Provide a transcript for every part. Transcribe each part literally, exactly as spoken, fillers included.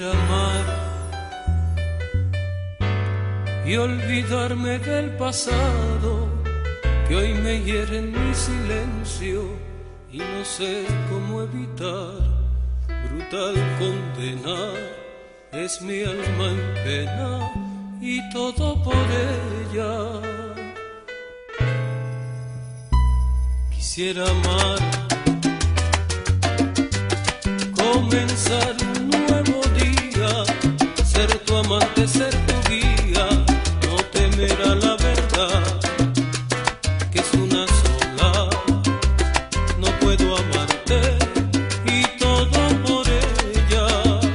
Quisiera amar y olvidarme del pasado que hoy me hiere en mi silencio y no sé cómo evitar. Brutal condena es mi alma en pena y todo por ella. Quisiera amar, comenzar un nuevo día, ser tu amante, ser tu guía, no temer a la verdad, que es una sola, no puedo amarte y todo por ella.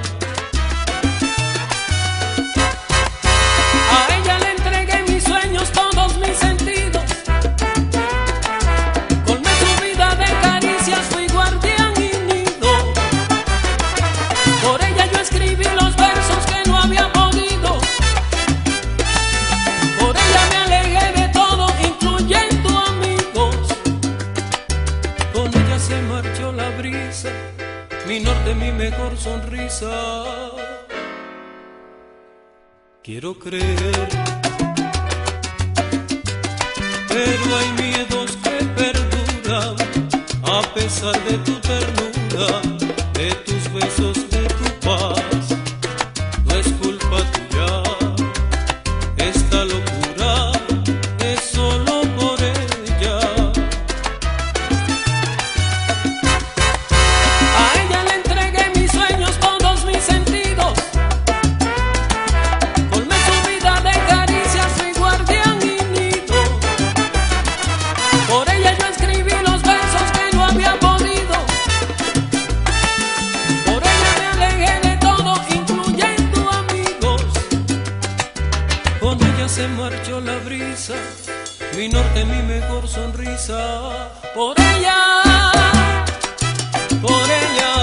A ella le entregué mis sueños, todos mis sentidos, colmé su vida de caricias, fui guardián y nido. Por ella yo escribí los versos que no había podido, por ella me alejé de todo, incluyendo amigos. Con ella se marchó la brisa, mi norte, mi mejor sonrisa. Quiero creer, pero hay miedos que perduran, a pesar de tu ternura, de tus besos, de tu paz. No es culpa tuya, esta locura es solo por ella. A ella le entregué mis sueños, todos mis sentidos, colmé su vida de caricias, fui guardián y nido. Por ella yo escribí los versos que no había podido, por ella me alejé de todo, incluyendo amigos. Con ella se marchó la brisa, mi norte, mi mejor sonrisa. Por ella, por ella.